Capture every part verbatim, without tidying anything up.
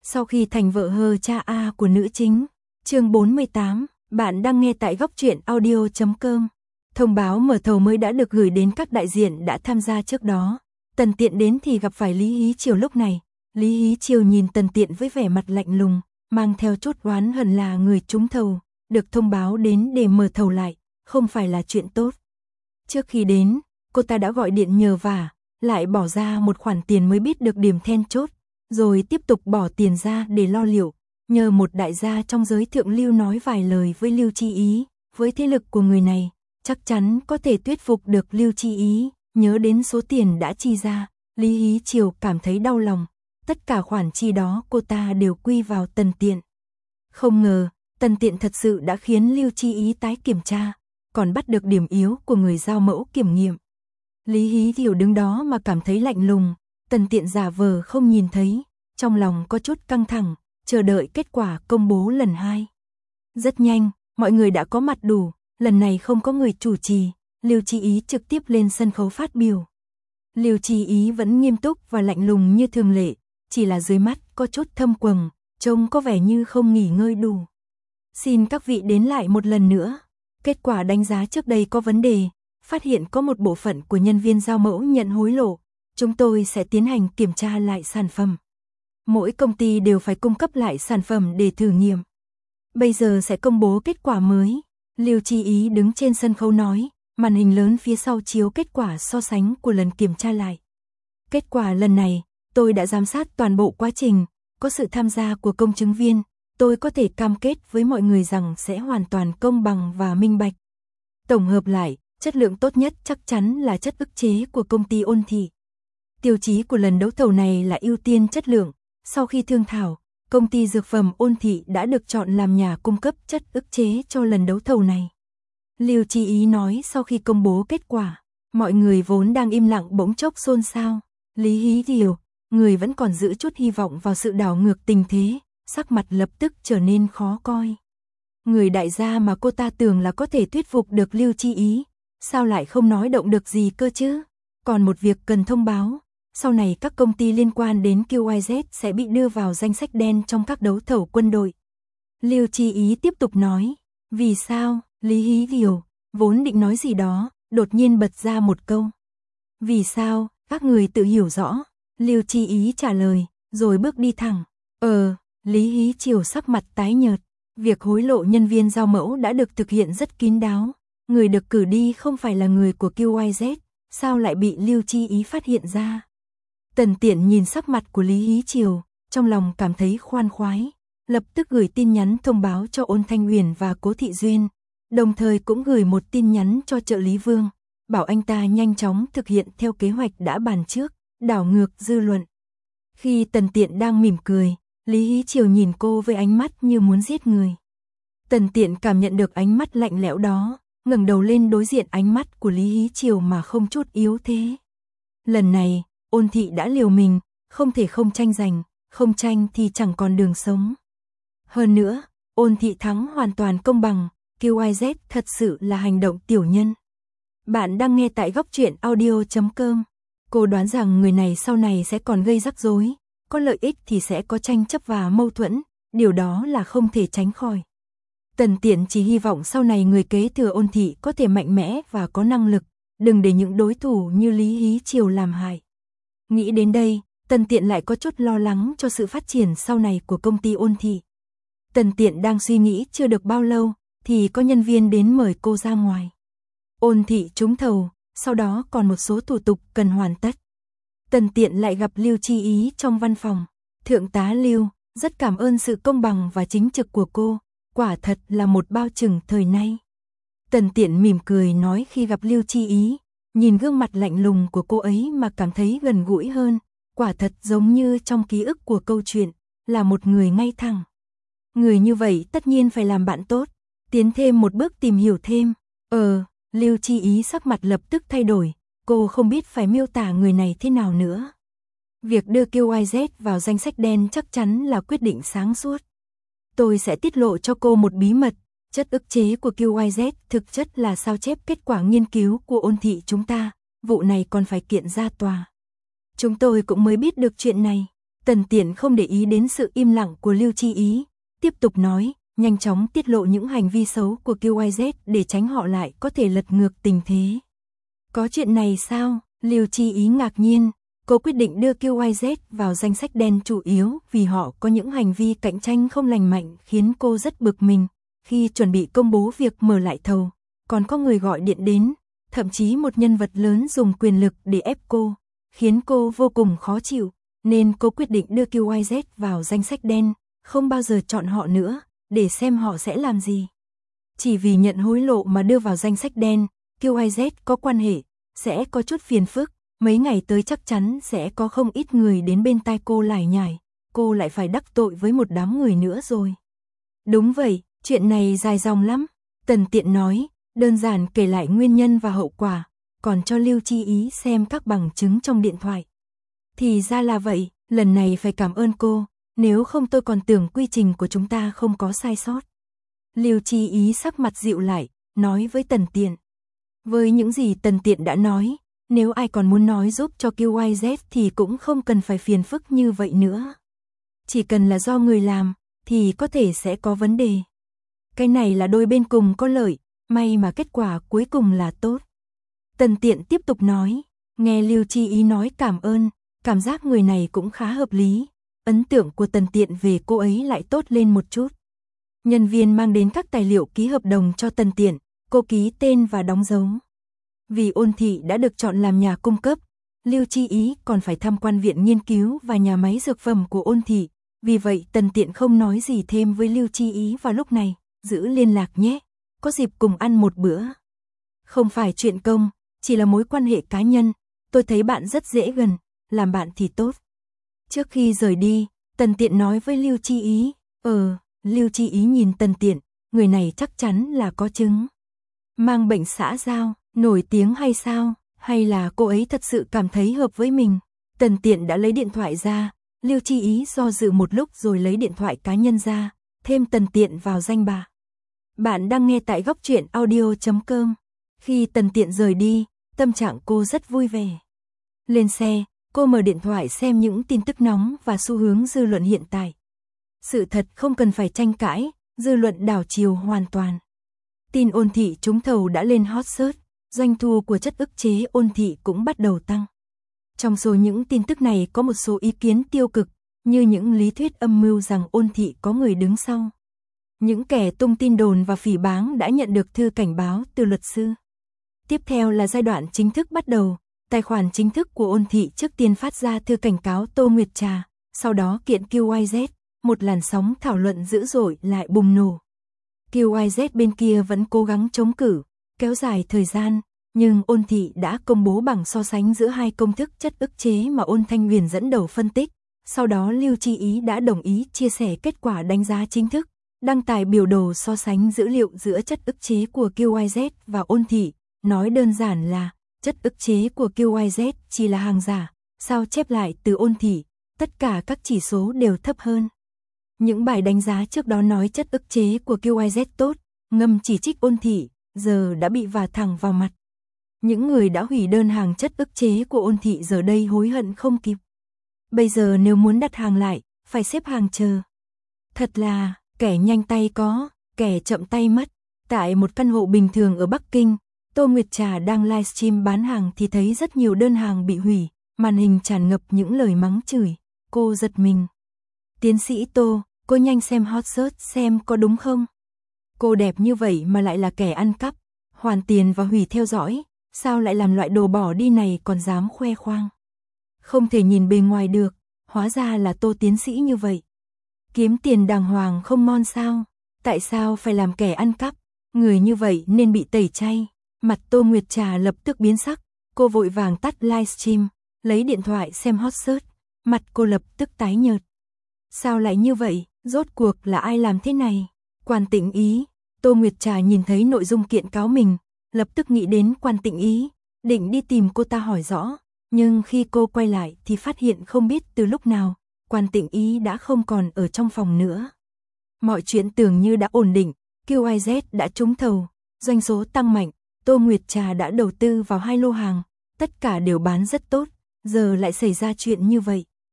Sau khi thành vợ hờ cha A của nữ chính, chương bốn mươi tám, bạn đang nghe tại góc truyện audio chấm com. Thông báo mở thầu mới đã được gửi đến các đại diện đã tham gia trước đó. Tần Tiện đến thì gặp phải Lý Hí Triều lúc này. Lý Hí Triều nhìn Tần Tiện với vẻ mặt lạnh lùng, mang theo chút oán hận là người trúng thầu, được thông báo đến để mở thầu lại, không phải là chuyện tốt. Trước khi đến, cô ta đã gọi điện nhờ vả, lại bỏ ra một khoản tiền mới biết được điểm then chốt, rồi tiếp tục bỏ tiền ra để lo liệu, nhờ một đại gia trong giới thượng lưu nói vài lời với Lưu Chi Ý, với thế lực của người này, chắc chắn có thể thuyết phục được Lưu Chi Ý, nhớ đến số tiền đã chi ra, Lý Hí Triều cảm thấy đau lòng, tất cả khoản chi đó cô ta đều quy vào Tần Tiện. Không ngờ, Tần Tiện thật sự đã khiến Lưu Chi Ý tái kiểm tra, còn bắt được điểm yếu của người giao mẫu kiểm nghiệm. Lý Hí Triều đứng đó mà cảm thấy lạnh lùng, Tần Tiện giả vờ không nhìn thấy, trong lòng có chút căng thẳng, chờ đợi kết quả công bố lần hai. Rất nhanh, mọi người đã có mặt đủ, lần này không có người chủ trì, Lưu Chi Ý trực tiếp lên sân khấu phát biểu. Lưu Chi Ý vẫn nghiêm túc và lạnh lùng như thường lệ, chỉ là dưới mắt có chút thâm quầng, trông có vẻ như không nghỉ ngơi đủ. Xin các vị đến lại một lần nữa. Kết quả đánh giá trước đây có vấn đề, phát hiện có một bộ phận của nhân viên giao mẫu nhận hối lộ, chúng tôi sẽ tiến hành kiểm tra lại sản phẩm. Mỗi công ty đều phải cung cấp lại sản phẩm để thử nghiệm. Bây giờ sẽ công bố kết quả mới. Lưu Chi Ý đứng trên sân khấu nói, màn hình lớn phía sau chiếu kết quả so sánh của lần kiểm tra lại. Kết quả lần này, tôi đã giám sát toàn bộ quá trình, có sự tham gia của công chứng viên, tôi có thể cam kết với mọi người rằng sẽ hoàn toàn công bằng và minh bạch. Tổng hợp lại, chất lượng tốt nhất chắc chắn là chất ức chế của công ty Ôn Thị. Tiêu chí của lần đấu thầu này là ưu tiên chất lượng. Sau khi thương thảo, công ty dược phẩm Ôn Thị đã được chọn làm nhà cung cấp chất ức chế cho lần đấu thầu này. Lưu Chi Ý nói sau khi công bố kết quả, mọi người vốn đang im lặng bỗng chốc xôn xao. Lý Hí Triều, người vẫn còn giữ chút hy vọng vào sự đảo ngược tình thế, sắc mặt lập tức trở nên khó coi. Người đại gia mà cô ta tưởng là có thể thuyết phục được Lưu Chi Ý, sao lại không nói động được gì cơ chứ? Còn một việc cần thông báo, sau này các công ty liên quan đến quy i dét sẽ bị đưa vào danh sách đen trong các đấu thầu quân đội. Lưu Chi Ý tiếp tục nói, vì sao? Lý Hí Triều, vốn định nói gì đó, đột nhiên bật ra một câu. Vì sao? Các người tự hiểu rõ. Lưu Chi Ý trả lời, rồi bước đi thẳng. Ờ, Lý Hí Triều sắc mặt tái nhợt. Việc hối lộ nhân viên giao mẫu đã được thực hiện rất kín đáo. Người được cử đi không phải là người của quy i dét, sao lại bị Lưu Chi Ý phát hiện ra? Tần Tiện nhìn sắc mặt của Lý Hí Triều, trong lòng cảm thấy khoan khoái, lập tức gửi tin nhắn thông báo cho Ôn Thanh Uyển và Cố Thị Duyên, đồng thời cũng gửi một tin nhắn cho trợ lý Vương, bảo anh ta nhanh chóng thực hiện theo kế hoạch đã bàn trước, đảo ngược dư luận. Khi Tần Tiện đang mỉm cười, Lý Hí Triều nhìn cô với ánh mắt như muốn giết người. Tần Tiện cảm nhận được ánh mắt lạnh lẽo đó, ngẩng đầu lên đối diện ánh mắt của Lý Hí Triều mà không chút yếu thế. Lần này, Ôn Thị đã liều mình, không thể không tranh giành, không tranh thì chẳng còn đường sống. Hơn nữa, Ôn Thị thắng hoàn toàn công bằng, quy i dét thật sự là hành động tiểu nhân. Bạn đang nghe tại góc truyện audio chấm com. Cô đoán rằng người này sau này sẽ còn gây rắc rối, có lợi ích thì sẽ có tranh chấp và mâu thuẫn, điều đó là không thể tránh khỏi. Tần Tiện chỉ hy vọng sau này người kế thừa Ôn Thị có thể mạnh mẽ và có năng lực, đừng để những đối thủ như Lý Hí Triều làm hại. Nghĩ đến đây, Tần Tiện lại có chút lo lắng cho sự phát triển sau này của công ty Ôn Thị. Tần Tiện đang suy nghĩ chưa được bao lâu, thì có nhân viên đến mời cô ra ngoài. Ôn Thị trúng thầu, sau đó còn một số thủ tục cần hoàn tất. Tần Tiện lại gặp Lưu Chi Ý trong văn phòng. Thượng tá Lưu, rất cảm ơn sự công bằng và chính trực của cô, quả thật là một bao chừng thời nay. Tần Tiện mỉm cười nói khi gặp Lưu Chi Ý, nhìn gương mặt lạnh lùng của cô ấy mà cảm thấy gần gũi hơn, quả thật giống như trong ký ức của câu chuyện, là một người ngay thẳng. Người như vậy tất nhiên phải làm bạn tốt, tiến thêm một bước tìm hiểu thêm. Ờ, Lưu Chi Ý sắc mặt lập tức thay đổi, cô không biết phải miêu tả người này thế nào nữa. Việc đưa quy i dét vào danh sách đen chắc chắn là quyết định sáng suốt. Tôi sẽ tiết lộ cho cô một bí mật, chất ức chế của quy i dét thực chất là sao chép kết quả nghiên cứu của Ôn Thị chúng ta, vụ này còn phải kiện ra tòa. Chúng tôi cũng mới biết được chuyện này. Tần Tiện không để ý đến sự im lặng của Lưu Chi Ý, tiếp tục nói, nhanh chóng tiết lộ những hành vi xấu của quy i dét để tránh họ lại có thể lật ngược tình thế. Có chuyện này sao? Lưu Chi Ý ngạc nhiên, cô quyết định đưa quy i dét vào danh sách đen chủ yếu vì họ có những hành vi cạnh tranh không lành mạnh khiến cô rất bực mình. Khi chuẩn bị công bố việc mở lại thầu, còn có người gọi điện đến, thậm chí một nhân vật lớn dùng quyền lực để ép cô, khiến cô vô cùng khó chịu, nên cô quyết định đưa quy i dét vào danh sách đen, không bao giờ chọn họ nữa, để xem họ sẽ làm gì. Chỉ vì nhận hối lộ mà đưa vào danh sách đen, quy i dét có quan hệ, sẽ có chút phiền phức, mấy ngày tới chắc chắn sẽ có không ít người đến bên tai cô lải nhải, cô lại phải đắc tội với một đám người nữa rồi. Đúng vậy, chuyện này dài dòng lắm, Tần Tiện nói, đơn giản kể lại nguyên nhân và hậu quả, còn cho Lưu Chi Ý xem các bằng chứng trong điện thoại. Thì ra là vậy, lần này phải cảm ơn cô, nếu không tôi còn tưởng quy trình của chúng ta không có sai sót. Lưu Chi Ý sắc mặt dịu lại, nói với Tần Tiện. Với những gì Tần Tiện đã nói, nếu ai còn muốn nói giúp cho quy i dét thì cũng không cần phải phiền phức như vậy nữa. Chỉ cần là do người làm, thì có thể sẽ có vấn đề. Cái này là đôi bên cùng có lợi, may mà kết quả cuối cùng là tốt. Tần Tiện tiếp tục nói, nghe Lưu Chi Ý nói cảm ơn, cảm giác người này cũng khá hợp lý, ấn tượng của Tần Tiện về cô ấy lại tốt lên một chút. Nhân viên mang đến các tài liệu ký hợp đồng cho Tần Tiện, cô ký tên và đóng dấu. Vì Ôn Thị đã được chọn làm nhà cung cấp, Lưu Chi Ý còn phải tham quan viện nghiên cứu và nhà máy dược phẩm của Ôn Thị, vì vậy Tần Tiện không nói gì thêm với Lưu Chi Ý vào lúc này, giữ liên lạc nhé, có dịp cùng ăn một bữa. Không phải chuyện công, chỉ là mối quan hệ cá nhân, tôi thấy bạn rất dễ gần, làm bạn thì tốt. Trước khi rời đi, Tần Tiện nói với Lưu Chi Ý, ờ, Lưu Chi Ý nhìn Tần Tiện, người này chắc chắn là có chứng. Mang bệnh xã giao, nổi tiếng hay sao, hay là cô ấy thật sự cảm thấy hợp với mình. Tần Tiện đã lấy điện thoại ra, Lưu Chi Ý do dự một lúc rồi lấy điện thoại cá nhân ra, thêm Tần Tiện vào danh bạ. Bạn đang nghe tại góc truyện audio chấm com. Khi Tần Tiện rời đi, tâm trạng cô rất vui vẻ. Lên xe, cô mở điện thoại xem những tin tức nóng và xu hướng dư luận hiện tại. Sự thật không cần phải tranh cãi, dư luận đảo chiều hoàn toàn. Tin Ôn Thị trúng thầu đã lên hot search, doanh thu của chất ức chế Ôn Thị cũng bắt đầu tăng. Trong số những tin tức này có một số ý kiến tiêu cực, như những lý thuyết âm mưu rằng Ôn Thị có người đứng sau. Những kẻ tung tin đồn và phỉ báng đã nhận được thư cảnh báo từ luật sư. Tiếp theo là giai đoạn chính thức bắt đầu, tài khoản chính thức của Ôn Thị trước tiên phát ra thư cảnh cáo Tô Nguyệt Trà, sau đó kiện quy i dét, một làn sóng thảo luận dữ dội lại bùng nổ. quy i dét bên kia vẫn cố gắng chống cự, kéo dài thời gian, nhưng Ôn Thị đã công bố bảng so sánh giữa hai công thức chất ức chế mà Ôn Thanh Huyền dẫn đầu phân tích, sau đó Lưu Chi Ý đã đồng ý chia sẻ kết quả đánh giá chính thức, đăng tải biểu đồ so sánh dữ liệu giữa chất ức chế của quy i dét và Ôn Thị, nói đơn giản là chất ức chế của quy i dét chỉ là hàng giả, sao chép lại từ Ôn Thị, tất cả các chỉ số đều thấp hơn. Những bài đánh giá trước đó nói chất ức chế của quy i dét tốt, ngầm chỉ trích Ôn Thị, giờ đã bị vả thẳng vào mặt. Những người đã hủy đơn hàng chất ức chế của Ôn Thị giờ đây hối hận không kịp. Bây giờ nếu muốn đặt hàng lại, phải xếp hàng chờ. Thật là, kẻ nhanh tay có, kẻ chậm tay mất. Tại một căn hộ bình thường ở Bắc Kinh, Tô Nguyệt Trà đang livestream bán hàng thì thấy rất nhiều đơn hàng bị hủy, màn hình tràn ngập những lời mắng chửi. Cô giật mình. Tiến sĩ Tô, cô nhanh xem hot search xem có đúng không? Cô đẹp như vậy mà lại là kẻ ăn cắp, hoàn tiền và hủy theo dõi, sao lại làm loại đồ bỏ đi này còn dám khoe khoang? Không thể nhìn bề ngoài được, hóa ra là Tô tiến sĩ như vậy. Kiếm tiền đàng hoàng không ngon sao? Tại sao phải làm kẻ ăn cắp? Người như vậy nên bị tẩy chay. Mặt Tô Nguyệt Trà lập tức biến sắc, cô vội vàng tắt livestream, lấy điện thoại xem hot search, mặt cô lập tức tái nhợt. Sao lại như vậy? Rốt cuộc là ai làm thế này? Quan Tĩnh Ý. Tô Nguyệt Trà nhìn thấy nội dung kiện cáo mình, lập tức nghĩ đến Quan Tĩnh Ý, định đi tìm cô ta hỏi rõ, nhưng khi cô quay lại thì phát hiện không biết từ lúc nào, Quan Tĩnh Ý đã không còn ở trong phòng nữa. Mọi chuyện tưởng như đã ổn định, quy i dét đã trúng thầu, doanh số tăng mạnh, Tô Nguyệt Trà đã đầu tư vào hai lô hàng, tất cả đều bán rất tốt, giờ lại xảy ra chuyện như vậy.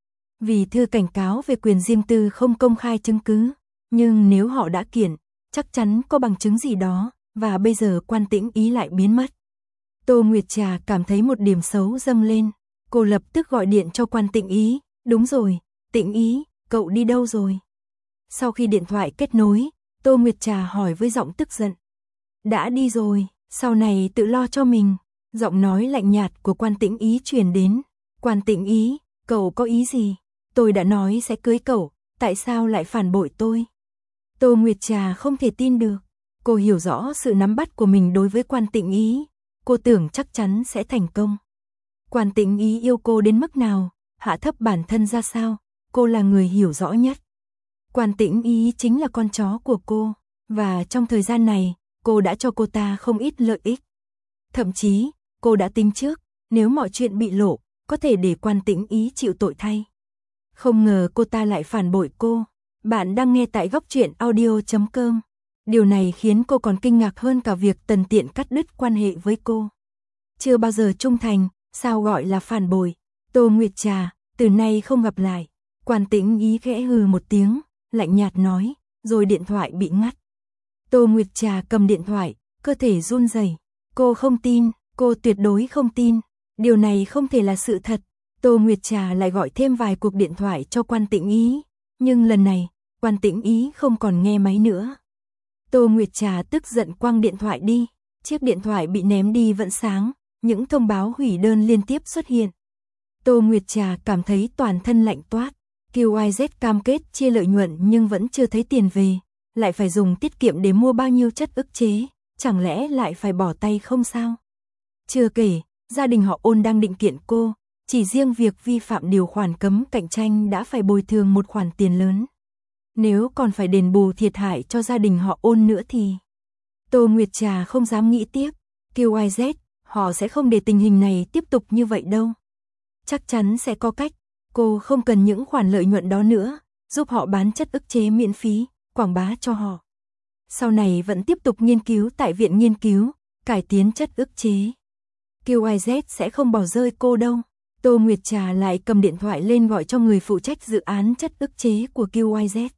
Vì thư cảnh cáo về quyền riêng tư không công khai chứng cứ, nhưng nếu họ đã kiện, chắc chắn có bằng chứng gì đó, và bây giờ Quan Tĩnh Ý lại biến mất. Tô Nguyệt Trà cảm thấy một điểm xấu dâng lên, cô lập tức gọi điện cho Quan Tĩnh Ý, đúng rồi, Tĩnh Ý, cậu đi đâu rồi? Sau khi điện thoại kết nối, Tô Nguyệt Trà hỏi với giọng tức giận. Đã đi rồi, sau này tự lo cho mình. Giọng nói lạnh nhạt của Quan Tĩnh Ý truyền đến. Quan Tĩnh Ý, cậu có ý gì? Tôi đã nói sẽ cưới cậu, tại sao lại phản bội tôi? Tô Nguyệt Trà không thể tin được. Cô hiểu rõ sự nắm bắt của mình đối với Quan Tĩnh Ý. Cô tưởng chắc chắn sẽ thành công. Quan Tĩnh Ý yêu cô đến mức nào, hạ thấp bản thân ra sao, cô là người hiểu rõ nhất. Quan Tĩnh Ý chính là con chó của cô, và trong thời gian này, cô đã cho cô ta không ít lợi ích. Thậm chí, cô đã tính trước, nếu mọi chuyện bị lộ, có thể để Quan Tĩnh Ý chịu tội thay. Không ngờ cô ta lại phản bội cô. Bạn đang nghe tại góc truyện audio chấm com. Điều này khiến cô còn kinh ngạc hơn cả việc Tần Tiện cắt đứt quan hệ với cô. Chưa bao giờ trung thành, sao gọi là phản bội? Tô Nguyệt Trà, từ nay không gặp lại. Quan Tĩnh Ý khẽ hừ một tiếng, lạnh nhạt nói, rồi điện thoại bị ngắt. Tô Nguyệt Trà cầm điện thoại, cơ thể run rẩy. Cô không tin, cô tuyệt đối không tin. Điều này không thể là sự thật. Tô Nguyệt Trà lại gọi thêm vài cuộc điện thoại cho Quan Tĩnh Ý. Nhưng lần này, Quan Tĩnh Ý không còn nghe máy nữa. Tô Nguyệt Trà tức giận quăng điện thoại đi. Chiếc điện thoại bị ném đi vẫn sáng. Những thông báo hủy đơn liên tiếp xuất hiện. Tô Nguyệt Trà cảm thấy toàn thân lạnh toát. quy i dét cam kết chia lợi nhuận nhưng vẫn chưa thấy tiền về. Lại phải dùng tiết kiệm để mua bao nhiêu chất ức chế. Chẳng lẽ lại phải bỏ tay không sao? Chưa kể, gia đình họ Ôn đang định kiện cô. Chỉ riêng việc vi phạm điều khoản cấm cạnh tranh đã phải bồi thường một khoản tiền lớn. Nếu còn phải đền bù thiệt hại cho gia đình họ Ôn nữa thì... Tô Nguyệt Trà không dám nghĩ tiếp. quy i dét, họ sẽ không để tình hình này tiếp tục như vậy đâu. Chắc chắn sẽ có cách. Cô không cần những khoản lợi nhuận đó nữa. Giúp họ bán chất ức chế miễn phí, quảng bá cho họ. Sau này vẫn tiếp tục nghiên cứu tại viện nghiên cứu, cải tiến chất ức chế. quy i dét sẽ không bỏ rơi cô đâu. Tô Nguyệt Trà lại cầm điện thoại lên gọi cho người phụ trách dự án chất ức chế của quy i dét.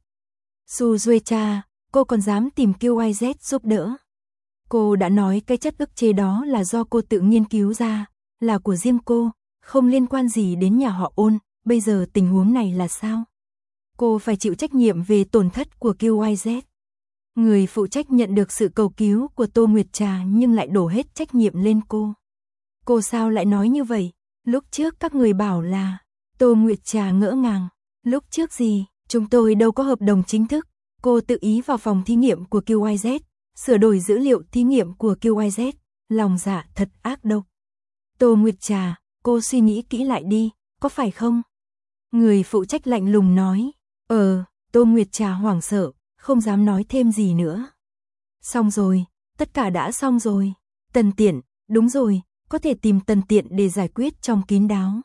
Su Duy Cha, cô còn dám tìm quy i dét giúp đỡ. Cô đã nói cái chất ức chế đó là do cô tự nghiên cứu ra, là của riêng cô, không liên quan gì đến nhà họ Ôn, bây giờ tình huống này là sao? Cô phải chịu trách nhiệm về tổn thất của quy i dét. Người phụ trách nhận được sự cầu cứu của Tô Nguyệt Trà nhưng lại đổ hết trách nhiệm lên cô. Cô sao lại nói như vậy? Lúc trước các người bảo là... Tô Nguyệt Trà ngỡ ngàng. Lúc trước gì? Chúng tôi đâu có hợp đồng chính thức. Cô tự ý vào phòng thí nghiệm của quy i dét, sửa đổi dữ liệu thí nghiệm của quy i dét. Lòng dạ thật ác độc. Tô Nguyệt Trà, cô suy nghĩ kỹ lại đi, có phải không? Người phụ trách lạnh lùng nói. Ờ, Tô Nguyệt Trà hoảng sợ, không dám nói thêm gì nữa. Xong rồi, tất cả đã xong rồi. Tần Tiện, đúng rồi, có thể tìm Tần Tiện để giải quyết trong kín đáo.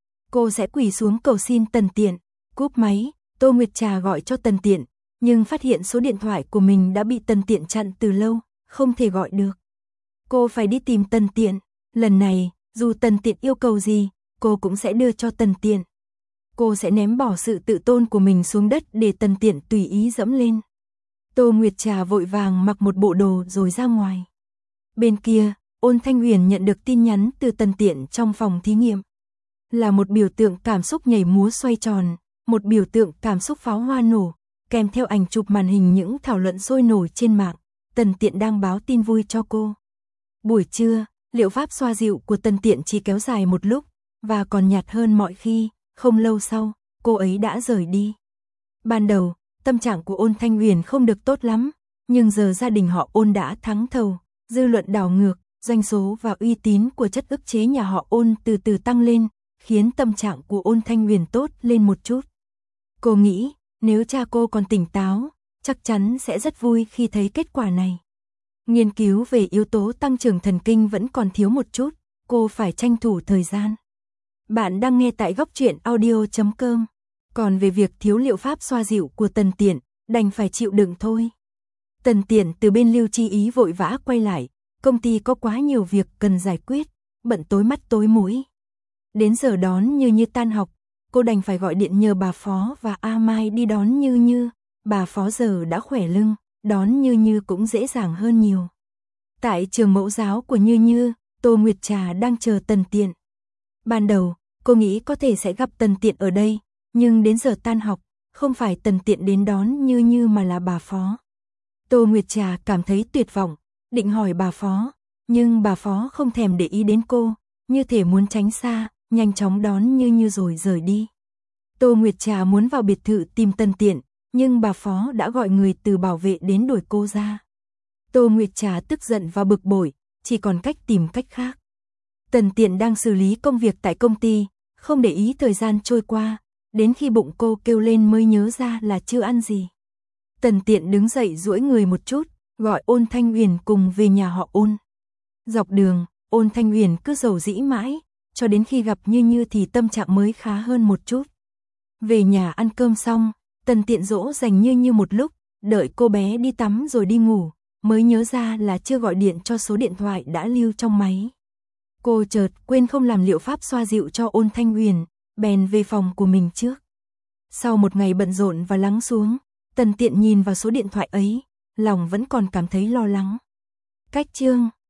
Cô sẽ quỳ xuống cầu xin Tần Tiện. Cúp máy, Tô Nguyệt Trà gọi cho Tần Tiện, nhưng phát hiện số điện thoại của mình đã bị Tần Tiện chặn từ lâu, không thể gọi được. Cô phải đi tìm Tần Tiện. Lần này, dù Tần Tiện yêu cầu gì, cô cũng sẽ đưa cho Tần Tiện. Cô sẽ ném bỏ sự tự tôn của mình xuống đất để Tần Tiện tùy ý dẫm lên. Tô Nguyệt Trà vội vàng mặc một bộ đồ rồi ra ngoài. Bên kia, Ôn Thanh Huyền nhận được tin nhắn từ Tần Tiện trong phòng thí nghiệm. Là một biểu tượng cảm xúc nhảy múa xoay tròn, một biểu tượng cảm xúc pháo hoa nổ, kèm theo ảnh chụp màn hình những thảo luận sôi nổi trên mạng. Tần Tiện đang báo tin vui cho cô. Buổi trưa, liệu pháp xoa dịu của Tần Tiện chỉ kéo dài một lúc, và còn nhạt hơn mọi khi. Không lâu sau, cô ấy đã rời đi. Ban đầu, tâm trạng của Ôn Thanh Huyền không được tốt lắm, nhưng giờ gia đình họ Ôn đã thắng thầu, dư luận đảo ngược, doanh số và uy tín của chất ức chế nhà họ Ôn từ từ tăng lên, khiến tâm trạng của Ôn Thanh Huyền tốt lên một chút. Cô nghĩ, nếu cha cô còn tỉnh táo, chắc chắn sẽ rất vui khi thấy kết quả này. Nghiên cứu về yếu tố tăng trưởng thần kinh vẫn còn thiếu một chút, cô phải tranh thủ thời gian. Bạn đang nghe tại góc truyện audio chấm com. Còn về việc thiếu liệu pháp xoa dịu của Tần Tiện, đành phải chịu đựng thôi. Tần Tiện từ bên Lưu Chi Ý vội vã quay lại, công ty có quá nhiều việc cần giải quyết, bận tối mắt tối mũi. Đến giờ đón như như tan học, cô đành phải gọi điện nhờ bà Phó và A Mai đi đón Như Như. Bà Phó giờ đã khỏe lưng, đón Như Như cũng dễ dàng hơn nhiều. Tại trường mẫu giáo của Như Như, Tô Nguyệt Trà đang chờ Tần Tiện. Ban đầu, cô nghĩ có thể sẽ gặp Tần Tiện ở đây, nhưng đến giờ tan học, không phải Tần Tiện đến đón Như Như mà là bà Phó. Tô Nguyệt Trà cảm thấy tuyệt vọng, định hỏi bà Phó, nhưng bà Phó không thèm để ý đến cô, như thể muốn tránh xa, nhanh chóng đón Như Như rồi rời đi. Tô Nguyệt Trà muốn vào biệt thự tìm Tần Tiện, nhưng bà Phó đã gọi người từ bảo vệ đến đuổi cô ra. Tô Nguyệt Trà tức giận và bực bội, chỉ còn cách tìm cách khác. Tần Tiện đang xử lý công việc tại công ty, không để ý thời gian trôi qua, đến khi bụng cô kêu lên mới nhớ ra là chưa ăn gì. Tần Tiện đứng dậy duỗi người một chút, gọi Ôn Thanh Uyển cùng về nhà họ Ôn. Dọc đường, Ôn Thanh Uyển cứ rầu rĩ mãi, cho đến khi gặp Như Như thì tâm trạng mới khá hơn một chút. Về nhà ăn cơm xong, Tần Tiện dỗ dành Như Như một lúc, đợi cô bé đi tắm rồi đi ngủ, mới nhớ ra là chưa gọi điện cho số điện thoại đã lưu trong máy. Cô chợt quên không làm liệu pháp xoa dịu cho Ôn Thanh Uyển, bèn về phòng của mình trước. Sau một ngày bận rộn và lắng xuống, Tần Tiện nhìn vào số điện thoại ấy, lòng vẫn còn cảm thấy lo lắng. Cách chương